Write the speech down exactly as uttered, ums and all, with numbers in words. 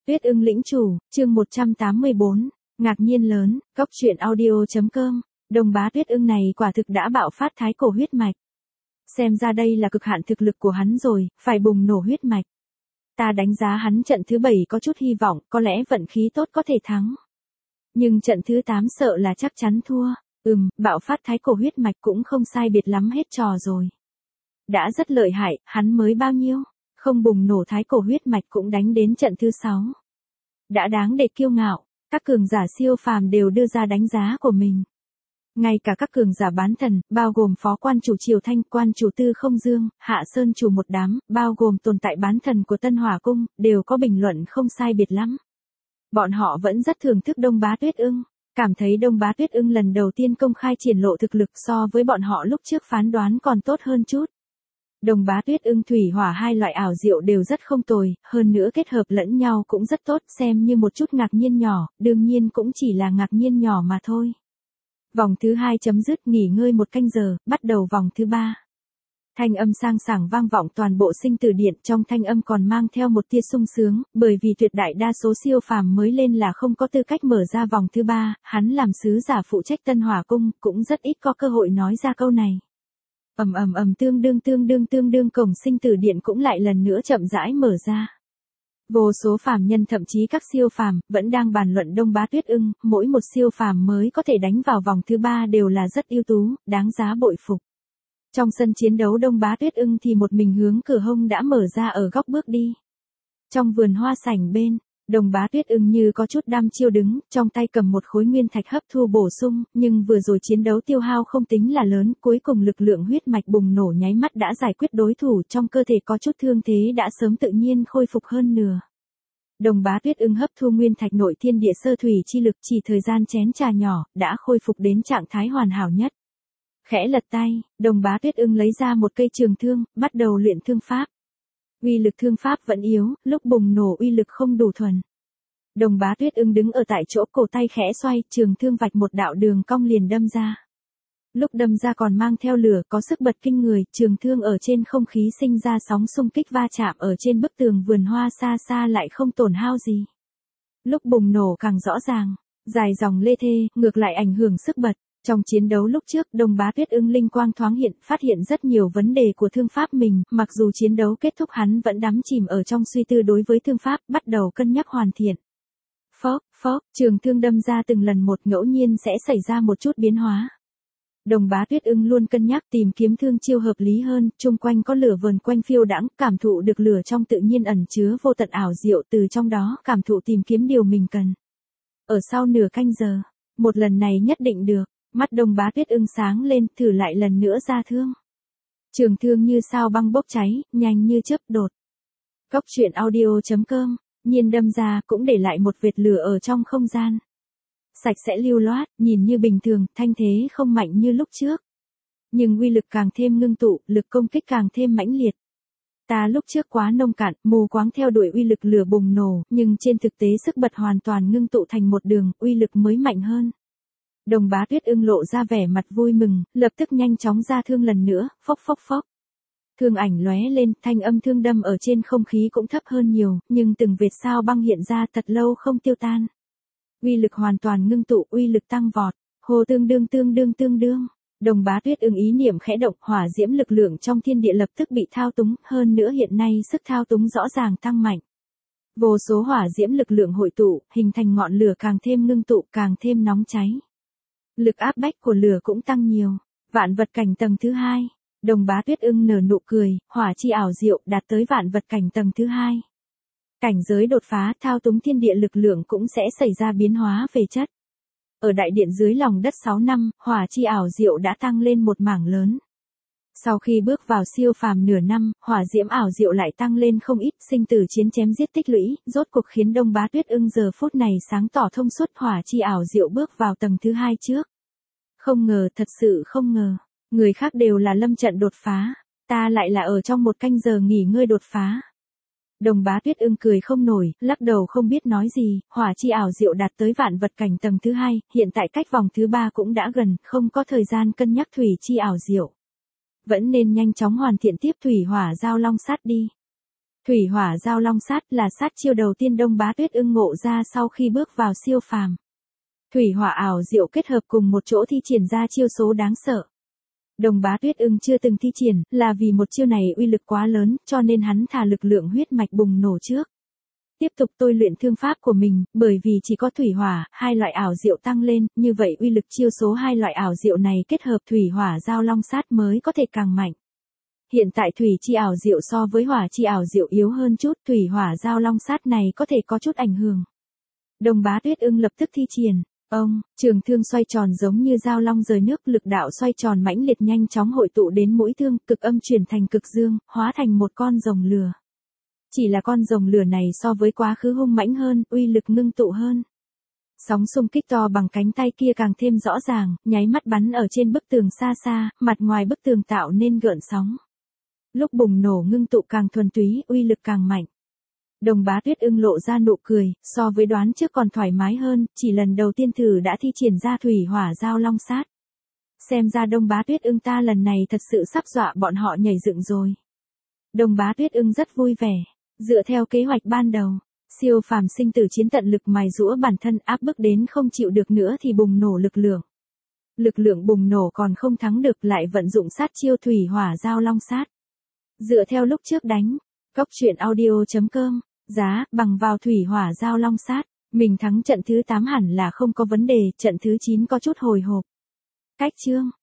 Tuyết ưng lĩnh chủ, chương một trăm tám mươi bốn, ngạc nhiên lớn, cốc truyện audio.com, Đồng Bá Tuyết ưng này quả thực đã bạo phát thái cổ huyết mạch. Xem ra đây là cực hạn thực lực của hắn rồi, phải bùng nổ huyết mạch. Ta đánh giá hắn trận thứ bảy có chút hy vọng, có lẽ vận khí tốt có thể thắng. Nhưng trận thứ tám sợ là chắc chắn thua, ừm, bạo phát thái cổ huyết mạch cũng không sai biệt lắm hết trò rồi. Đã rất lợi hại, hắn mới bao nhiêu? Không bùng nổ thái cổ huyết mạch cũng đánh đến trận thứ sáu. Đã đáng để kiêu ngạo, các cường giả siêu phàm đều đưa ra đánh giá của mình. Ngay cả các cường giả bán thần, bao gồm phó quan chủ Triều Thanh, quan chủ Tư Không Dương, Hạ Sơn chủ một đám, bao gồm tồn tại bán thần của Tân Hỏa Cung, đều có bình luận không sai biệt lắm. Bọn họ vẫn rất thưởng thức Đông Bá Tuyết ưng, cảm thấy Đông Bá Tuyết ưng lần đầu tiên công khai triển lộ thực lực so với bọn họ lúc trước phán đoán còn tốt hơn chút. Đồng Bá Tuyết ưng thủy hỏa hai loại ảo diệu đều rất không tồi, hơn nữa kết hợp lẫn nhau cũng rất tốt, xem như một chút ngạc nhiên nhỏ, đương nhiên cũng chỉ là ngạc nhiên nhỏ mà thôi. Vòng thứ hai chấm dứt, nghỉ ngơi một canh giờ, bắt đầu vòng thứ ba. Thanh âm sang sảng vang vọng toàn bộ sinh tử điện, trong thanh âm còn mang theo một tia sung sướng, bởi vì tuyệt đại đa số siêu phàm mới lên là không có tư cách mở ra vòng thứ ba, hắn làm sứ giả phụ trách Tân Hỏa Cung, cũng rất ít có cơ hội nói ra câu này. Ầm ầm ầm tương đương tương đương tương đương cổng sinh tử điện cũng lại lần nữa chậm rãi mở ra. Vô số phàm nhân thậm chí các siêu phàm vẫn đang bàn luận Đông Bá Tuyết ưng, mỗi một siêu phàm mới có thể đánh vào vòng thứ ba đều là rất ưu tú, đáng giá bội phục. Trong sân chiến đấu Đông Bá Tuyết ưng thì một mình hướng cửa hông đã mở ra ở góc bước đi. Trong vườn hoa sảnh bên, Đồng Bá Tuyết ưng như có chút đăm chiêu đứng, trong tay cầm một khối nguyên thạch hấp thu bổ sung, nhưng vừa rồi chiến đấu tiêu hao không tính là lớn, cuối cùng lực lượng huyết mạch bùng nổ nháy mắt đã giải quyết đối thủ, trong cơ thể có chút thương thế đã sớm tự nhiên khôi phục hơn nửa. Đồng Bá Tuyết ưng hấp thu nguyên thạch nội thiên địa sơ thủy chi lực, chỉ thời gian chén trà nhỏ, đã khôi phục đến trạng thái hoàn hảo nhất. Khẽ lật tay, Đồng Bá Tuyết ưng lấy ra một cây trường thương, bắt đầu luyện thương pháp. Uy lực thương pháp vẫn yếu, lúc bùng nổ uy lực không đủ thuần. Đồng Bá Tuyết ưng đứng ở tại chỗ, cổ tay khẽ xoay, trường thương vạch một đạo đường cong liền đâm ra. Lúc đâm ra còn mang theo lửa, có sức bật kinh người, trường thương ở trên không khí sinh ra sóng xung kích va chạm ở trên bức tường vườn hoa xa xa lại không tổn hao gì. Lúc bùng nổ càng rõ ràng, dài dòng lê thê, ngược lại ảnh hưởng sức bật. Trong chiến đấu lúc trước, Đồng Bá Tuyết ưng linh quang thoáng hiện, phát hiện rất nhiều vấn đề của thương pháp mình, mặc dù chiến đấu kết thúc hắn vẫn đắm chìm ở trong suy tư đối với thương pháp, bắt đầu cân nhắc hoàn thiện. Phốc, phốc, trường thương đâm ra từng lần một, ngẫu nhiên sẽ xảy ra một chút biến hóa. Đồng Bá Tuyết ưng luôn cân nhắc tìm kiếm thương chiêu hợp lý hơn, chung quanh có lửa vờn quanh phiêu đãng, cảm thụ được lửa trong tự nhiên ẩn chứa vô tận ảo diệu, từ trong đó cảm thụ tìm kiếm điều mình cần. Ở sau nửa canh giờ, một lần này nhất định được. Mắt Đồng Bá Tuyết ưng sáng lên, thử lại lần nữa ra thương. Trường thương như sao băng bốc cháy, nhanh như chớp đột. Cốc truyện audio.com, nhiên đâm ra, cũng để lại một vệt lửa ở trong không gian. Sạch sẽ lưu loát, nhìn như bình thường, thanh thế không mạnh như lúc trước. Nhưng uy lực càng thêm ngưng tụ, lực công kích càng thêm mãnh liệt. Ta lúc trước quá nông cạn, mù quáng theo đuổi uy lực lửa bùng nổ, nhưng trên thực tế sức bật hoàn toàn ngưng tụ thành một đường, uy lực mới mạnh hơn. Đồng Bá Tuyết ưng lộ ra vẻ mặt vui mừng, lập tức nhanh chóng ra thương lần nữa, phốc phốc phốc. Thương ảnh lóe lên, thanh âm thương đâm ở trên không khí cũng thấp hơn nhiều, nhưng từng vệt sao băng hiện ra thật lâu không tiêu tan. Uy lực hoàn toàn ngưng tụ, uy lực tăng vọt, hồ tương đương tương đương tương đương. Đồng Bá Tuyết ưng ý niệm khẽ động, hỏa diễm lực lượng trong thiên địa lập tức bị thao túng, hơn nữa hiện nay sức thao túng rõ ràng tăng mạnh. Vô số hỏa diễm lực lượng hội tụ, hình thành ngọn lửa càng thêm ngưng tụ, càng thêm nóng cháy. Lực áp bách của lửa cũng tăng nhiều. Vạn vật cảnh tầng thứ hai. Đồng Bá Tuyết ưng nở nụ cười, hỏa chi ảo diệu, đạt tới vạn vật cảnh tầng thứ hai. Cảnh giới đột phá, thao túng thiên địa lực lượng cũng sẽ xảy ra biến hóa về chất. Ở đại điện dưới lòng đất sáu năm, hỏa chi ảo diệu đã tăng lên một mảng lớn. Sau khi bước vào siêu phàm nửa năm, hỏa diễm ảo diệu lại tăng lên không ít, sinh tử chiến chém giết tích lũy, rốt cuộc khiến Đông Bá Tuyết ưng giờ phút này sáng tỏ thông suốt, hỏa chi ảo diệu bước vào tầng thứ hai trước. Không ngờ, thật sự không ngờ, người khác đều là lâm trận đột phá, ta lại là ở trong một canh giờ nghỉ ngơi đột phá. Đồng Bá Tuyết ưng cười không nổi, lắc đầu không biết nói gì, hỏa chi ảo diệu đạt tới vạn vật cảnh tầng thứ hai, hiện tại cách vòng thứ ba cũng đã gần, không có thời gian cân nhắc thủy chi ảo diệu. Vẫn nên nhanh chóng hoàn thiện tiếp thủy hỏa giao long sát đi. Thủy hỏa giao long sát là sát chiêu đầu tiên Đông Bá Tuyết ưng ngộ ra sau khi bước vào siêu phàm. Thủy hỏa ảo diệu kết hợp cùng một chỗ thi triển ra chiêu số đáng sợ. Đông Bá Tuyết ưng chưa từng thi triển, là vì một chiêu này uy lực quá lớn, cho nên hắn thả lực lượng huyết mạch bùng nổ trước. Tiếp tục tôi luyện thương pháp của mình, bởi vì chỉ có thủy hỏa, hai loại ảo diệu tăng lên, như vậy uy lực chiêu số hai loại ảo diệu này kết hợp thủy hỏa giao long sát mới có thể càng mạnh. Hiện tại thủy chi ảo diệu so với hỏa chi ảo diệu yếu hơn chút, thủy hỏa giao long sát này có thể có chút ảnh hưởng. Đông Bá Tuyết ưng lập tức thi triển. Ông, trường thương xoay tròn giống như dao long rời nước, lực đạo xoay tròn mãnh liệt nhanh chóng hội tụ đến mũi thương, cực âm chuyển thành cực dương, hóa thành một con rồng lửa. Chỉ là con rồng lửa này so với quá khứ hung mãnh hơn, uy lực ngưng tụ hơn. Sóng xung kích to bằng cánh tay kia càng thêm rõ ràng, nháy mắt bắn ở trên bức tường xa xa, mặt ngoài bức tường tạo nên gợn sóng. Lúc bùng nổ ngưng tụ càng thuần túy, uy lực càng mạnh. Đông Bá Tuyết ưng lộ ra nụ cười, so với đoán trước còn thoải mái hơn, chỉ lần đầu tiên thử đã thi triển ra thủy hỏa giao long sát. Xem ra Đông Bá Tuyết ưng ta lần này thật sự sắp dọa bọn họ nhảy dựng rồi. Đông Bá Tuyết ưng rất vui vẻ, dựa theo kế hoạch ban đầu, siêu phàm sinh tử chiến tận lực mài giũa bản thân áp bức đến không chịu được nữa thì bùng nổ lực lượng. Lực lượng bùng nổ còn không thắng được lại vận dụng sát chiêu thủy hỏa giao long sát. Dựa theo lúc trước đánh, cốc truyện audio chấm com, giá, bằng vào thủy hỏa giao long sát, mình thắng trận thứ tám hẳn là không có vấn đề, trận thứ chín có chút hồi hộp. Cách chương